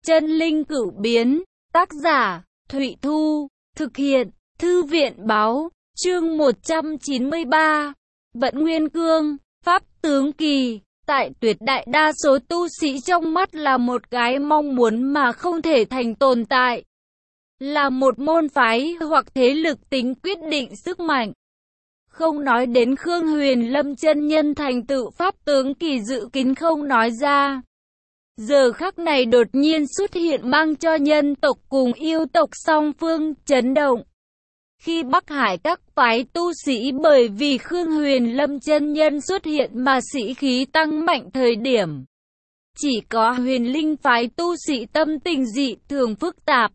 Chân linh cửu biến, tác giả, Thụy Thu, thực hiện, Thư viện báo, chương 193, Vận Nguyên Cương, Pháp Tướng Kỳ, tại tuyệt đại đa số tu sĩ trong mắt là một cái mong muốn mà không thể thành tồn tại. Là một môn phái hoặc thế lực tính quyết định sức mạnh. Không nói đến Khương Huyền Lâm chân nhân thành tựu Pháp Tướng Kỳ dự kín không nói ra. Giờ khắc này đột nhiên xuất hiện mang cho nhân tộc cùng yêu tộc song phương chấn động. Khi Bắc Hải các phái tu sĩ bởi vì Khương Huyền Lâm chân nhân xuất hiện mà sĩ khí tăng mạnh thời điểm. Chỉ có Huyền Linh phái tu sĩ tâm tình dị thường phức tạp.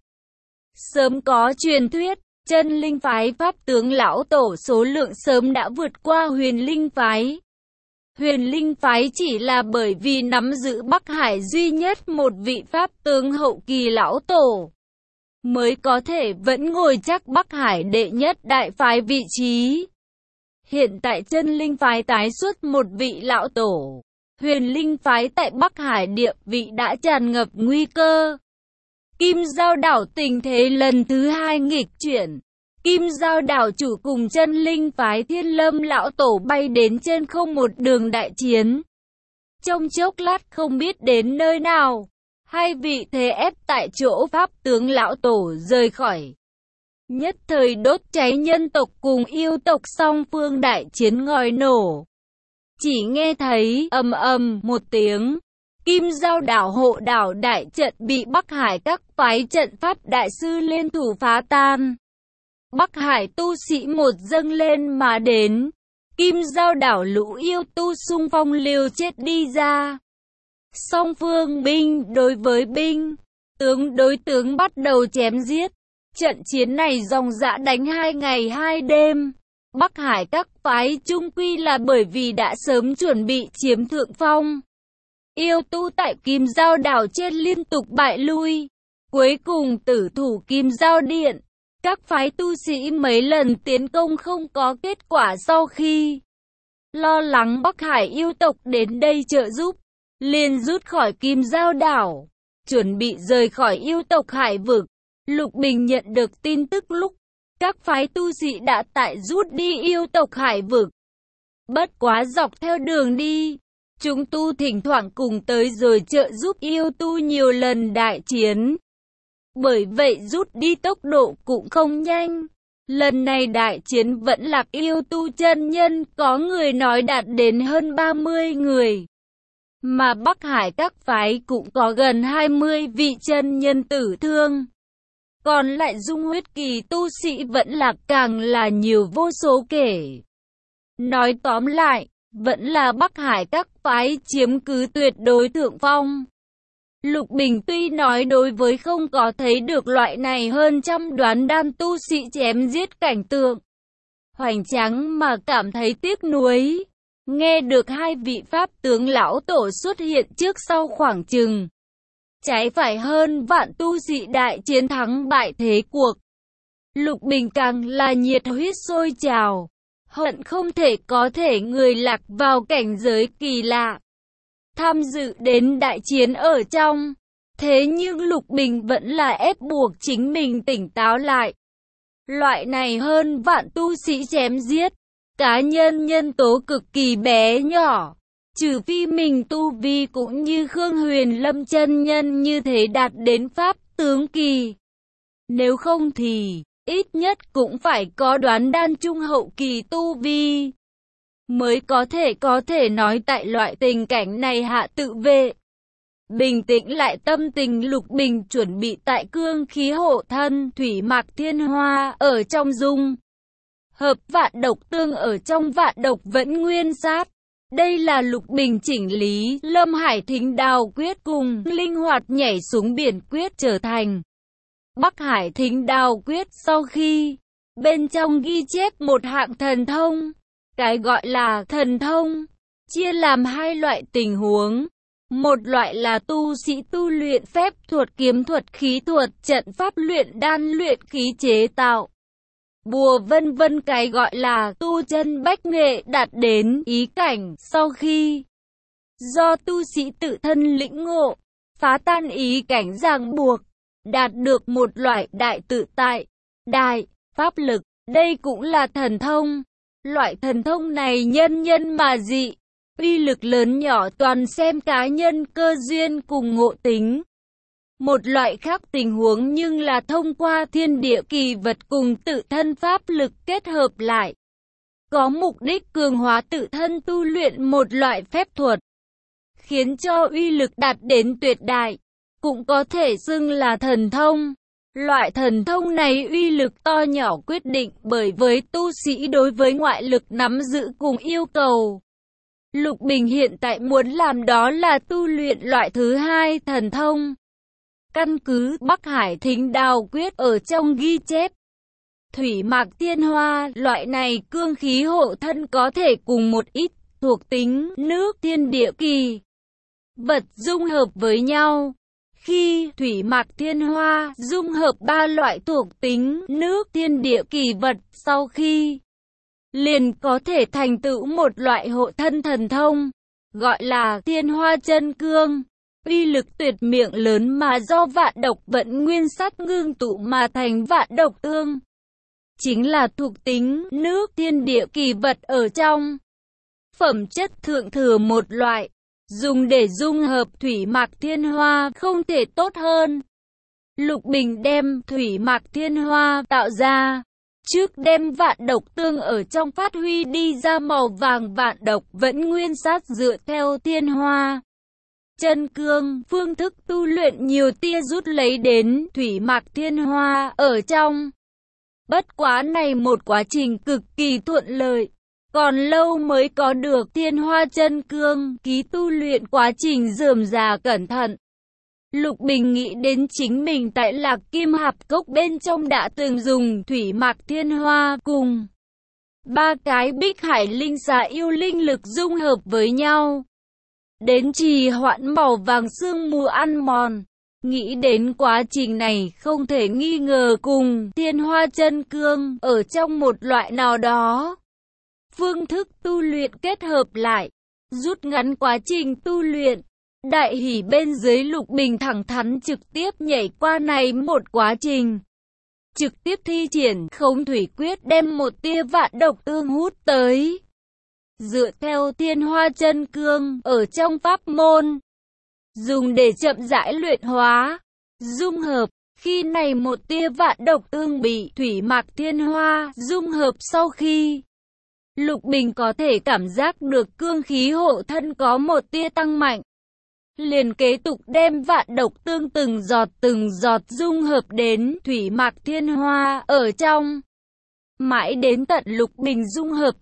Sớm có truyền thuyết, chân linh phái Pháp tướng lão tổ số lượng sớm đã vượt qua Huyền Linh phái. Huyền Linh phái chỉ là bởi vì nắm giữ Bắc Hải duy nhất một vị Pháp tướng hậu kỳ lão tổ, mới có thể vẫn ngồi chắc Bắc Hải đệ nhất đại phái vị trí. Hiện tại chân linh phái tái xuất một vị lão tổ, Huyền Linh phái tại Bắc Hải địa vị đã tràn ngập nguy cơ. Kim Giao đảo tình thế lần thứ hai nghịch chuyển. Kim Giao đảo chủ cùng chân linh phái Thiên Lâm lão tổ bay đến trên không một đường đại chiến. Trong chốc lát không biết đến nơi nào, hai vị thế ép tại chỗ Pháp tướng lão tổ rời khỏi. Nhất thời đốt cháy nhân tộc cùng yêu tộc song phương đại chiến ngòi nổ. Chỉ nghe thấy ầm ầm một tiếng. Kim Giao đảo hộ đảo đại trận bị Bắc Hải các phái trận pháp đại sư liên thủ phá tan. Bắc Hải tu sĩ một dâng lên mà đến. Kim Giao đảo lũ yêu tu xung phong liều chết đi ra. Song phương binh đối với binh, tướng đối tướng bắt đầu chém giết. Trận chiến này dòng dã đánh 2 ngày 2 đêm. Bắc Hải các phái chung quy là bởi vì đã sớm chuẩn bị chiếm thượng phong. Yêu tu tại Kim Giao đảo trên liên tục bại lui. Cuối cùng tử thủ Kim Giao điện. Các phái tu sĩ mấy lần tiến công không có kết quả sau khi lo lắng Bắc Hải yêu tộc đến đây trợ giúp, liền rút khỏi Kim Giao đảo, chuẩn bị rời khỏi yêu tộc Hải vực. Lục Bình nhận được tin tức lúc các phái tu sĩ đã tại rút đi yêu tộc Hải vực. Bất quá dọc theo đường đi, chúng tu thỉnh thoảng cùng tới rồi trợ giúp yêu tu nhiều lần đại chiến. Bởi vậy rút đi tốc độ cũng không nhanh. Lần này đại chiến vẫn lạc yêu tu chân nhân có người nói đạt đến hơn 30 người. Mà Bắc Hải các phái cũng có gần 20 vị chân nhân tử thương. Còn lại dung huyết kỳ tu sĩ vẫn lạc càng là nhiều vô số kể. Nói tóm lại, vẫn là Bắc Hải các phái chiếm cứ tuyệt đối thượng phong. Lục Bình tuy nói đối với không có thấy được loại này hơn trăm đoán đan tu sĩ chém giết cảnh tượng hoành tráng mà cảm thấy tiếc nuối. Nghe được hai vị Pháp tướng lão tổ xuất hiện trước sau khoảng chừng trái phải hơn vạn tu sĩ đại chiến thắng bại thế cuộc. Lục Bình càng là nhiệt huyết sôi trào, hận không thể có thể người lạc vào cảnh giới kỳ lạ, tham dự đến đại chiến ở trong. Thế nhưng Lục Bình vẫn là ép buộc chính mình tỉnh táo lại. Loại này hơn vạn tu sĩ chém giết, cá nhân nhân tố cực kỳ bé nhỏ. Trừ phi mình tu vi cũng như Khương Huyền Lâm chân nhân như thế đạt đến Pháp tướng kỳ. Nếu không thì, ít nhất cũng phải có đoán đan trung hậu kỳ tu vi. Mới có thể nói tại loại tình cảnh này hạ tự vệ. Bình tĩnh lại tâm tình Lục Bình chuẩn bị tại cương khí hộ thân thủy mạc thiên hoa ở trong dung. Hợp vạn độc tương ở trong vạn độc vẫn nguyên sát. Đây là Lục Bình chỉnh lý Lâm Hải Thính Đào quyết cùng linh hoạt nhảy xuống biển quyết trở thành Bắc Hải Thính Đào quyết sau khi bên trong ghi chép một hạng thần thông. Cái gọi là thần thông chia làm hai loại tình huống. Một loại là tu sĩ tu luyện phép thuật kiếm thuật khí thuật trận pháp luyện đan luyện khí chế tạo bùa vân vân, cái gọi là tu chân bách nghệ đạt đến ý cảnh sau khi do tu sĩ tự thân lĩnh ngộ phá tan ý cảnh ràng buộc, đạt được một loại đại tự tại, đại pháp lực. Đây cũng là thần thông. Loại thần thông này nhân nhân mà dị, uy lực lớn nhỏ toàn xem cá nhân cơ duyên cùng ngộ tính. Một loại khác tình huống nhưng là thông qua thiên địa kỳ vật cùng tự thân pháp lực kết hợp lại, có mục đích cường hóa tự thân tu luyện một loại phép thuật, khiến cho uy lực đạt đến tuyệt đại, cũng có thể xưng là thần thông. Loại thần thông này uy lực to nhỏ quyết định bởi với tu sĩ đối với ngoại lực nắm giữ cùng yêu cầu. Lục Bình hiện tại muốn làm đó là tu luyện loại thứ hai thần thông. Căn cứ Bắc Hải Thính Đao Quyết ở trong ghi chép, thủy mạc thiên hoa, loại này cương khí hộ thân có thể cùng một ít thuộc tính nước thiên địa kỳ vật dung hợp với nhau. Khi thủy mạc thiên hoa dung hợp ba loại thuộc tính nước thiên địa kỳ vật sau khi, liền có thể thành tựu một loại hộ thân thần thông, gọi là thiên hoa chân cương. Uy lực tuyệt miệng lớn mà do vạn độc vận nguyên sắt ngưng tụ mà thành vạn độc tương, chính là thuộc tính nước thiên địa kỳ vật ở trong. Phẩm chất thượng thừa một loại, dùng để dung hợp thủy mạc thiên hoa không thể tốt hơn. Lục Bình đem thủy mạc thiên hoa tạo ra, trước đem vạn độc tương ở trong phát huy đi ra màu vàng vạn độc vẫn nguyên sát dựa theo thiên hoa chân cương, phương thức tu luyện nhiều tia rút lấy đến thủy mạc thiên hoa ở trong. Bất quá này một quá trình cực kỳ thuận lợi, còn lâu mới có được thiên hoa chân cương, ký tu luyện quá trình rườm rà cẩn thận. Lục Bình nghĩ đến chính mình tại Lạc Kim Hạp Cốc bên trong đã từng dùng thủy mạc thiên hoa cùng ba cái Bích Hải linh xà yêu linh lực dung hợp với nhau, đến trì hoãn màu vàng sương mù ăn mòn. Nghĩ đến quá trình này không thể nghi ngờ cùng thiên hoa chân cương ở trong một loại nào đó phương thức tu luyện kết hợp lại, rút ngắn quá trình tu luyện. Đại hỉ bên dưới, Lục Bình thẳng thắn trực tiếp nhảy qua này một quá trình, trực tiếp thi triển Khống Thủy Quyết đem một tia vạn độc tương hút tới. Dựa theo thiên hoa chân cương ở trong pháp môn, dùng để chậm rãi luyện hóa, dung hợp. Khi này một tia vạn độc tương bị thủy mạc thiên hoa dung hợp sau khi, Lục Bình có thể cảm giác được cương khí hộ thân có một tia tăng mạnh. Liền kế tục đem vạn độc tương từng giọt dung hợp đến thủy mạc thiên hoa ở trong. Mãi đến tận Lục Bình dung hợp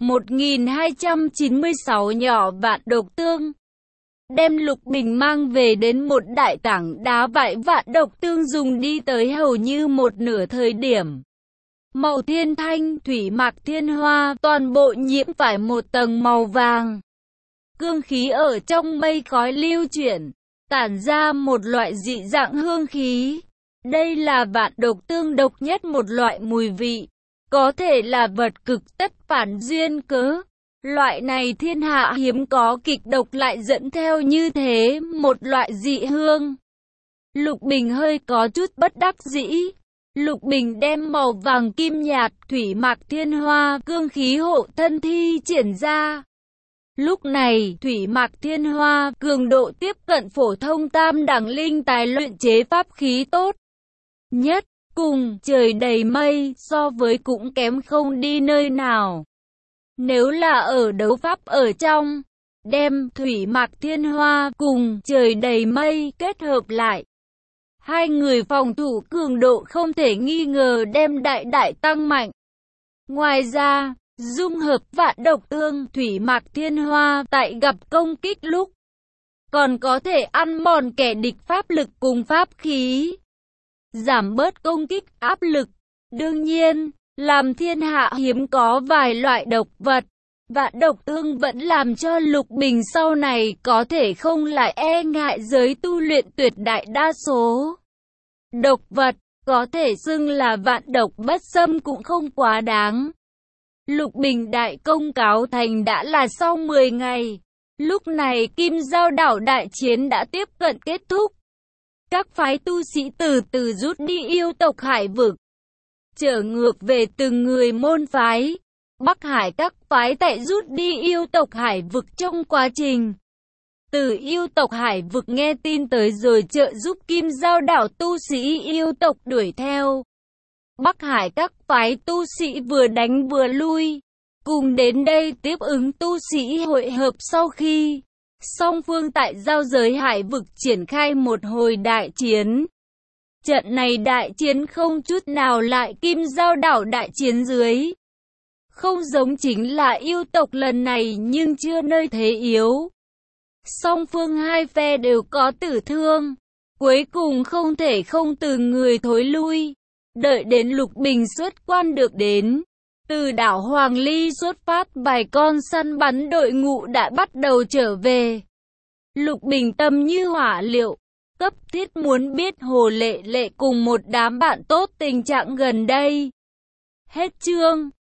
1296 nhỏ vạn độc tương, đem Lục Bình mang về đến một đại tảng đá vải vạn độc tương dùng đi tới hầu như một nửa thời điểm. Màu thiên thanh thủy mạc thiên hoa toàn bộ nhiễm phải một tầng màu vàng. Cương khí ở trong mây khói lưu chuyển, tản ra một loại dị dạng hương khí. Đây là vạn độc tương độc nhất một loại mùi vị, có thể là vật cực tất phản duyên cớ. Loại này thiên hạ hiếm có, kịch độc lại dẫn theo như thế một loại dị hương. Lục Bình hơi có chút bất đắc dĩ. Lục Bình đem màu vàng kim nhạt thủy mạc thiên hoa cương khí hộ thân thi triển ra. Lúc này, thủy mạc thiên hoa cường độ tiếp cận phổ thông tam đẳng linh tài luyện chế pháp khí tốt nhất, cùng trời đầy mây so với cũng kém không đi nơi nào. Nếu là ở đấu pháp ở trong, đem thủy mạc thiên hoa cùng trời đầy mây kết hợp lại, hai người phòng thủ cường độ không thể nghi ngờ đem đại tăng mạnh. Ngoài ra, dung hợp vạn độc tương thủy mạc thiên hoa tại gặp công kích lúc, còn có thể ăn mòn kẻ địch pháp lực cùng pháp khí, giảm bớt công kích áp lực. Đương nhiên, làm thiên hạ hiếm có vài loại độc vật, vạn độc tương vẫn làm cho Lục Bình sau này có thể không lại e ngại giới tu luyện tuyệt đại đa số độc vật, có thể xưng là vạn độc bất xâm cũng không quá đáng. Lục Bình đại công cáo thành đã là sau 10 ngày. Lúc này Kim Giao đảo đại chiến đã tiếp cận kết thúc. các phái tu sĩ từ từ rút đi yêu tộc Hải vực, trở ngược về từng người môn phái. Bắc Hải các phái tại rút đi yêu tộc Hải vực trong quá trình. Từ yêu tộc Hải vực nghe tin tới rồi trợ giúp Kim Giao đảo tu sĩ yêu tộc đuổi theo. Bắc Hải các phái tu sĩ vừa đánh vừa lui, cùng đến đây tiếp ứng tu sĩ hội hợp sau khi song phương tại giao giới Hải vực triển khai một hồi đại chiến. Trận này đại chiến không chút nào lại Kim Giao đảo đại chiến dưới. Không giống chính là yêu tộc lần này nhưng chưa nơi thế yếu. Song phương hai phe đều có tử thương. Cuối cùng không thể không từ người thối lui. Đợi đến Lục Bình xuất quan được đến. Từ đảo Hoàng Ly xuất phát vài con săn bắn đội ngũ đã bắt đầu trở về. Lục Bình tâm như hỏa liệu. Cấp thiết muốn biết Hồ Lệ Lệ cùng một đám bạn tốt tình trạng gần đây. Hết chương.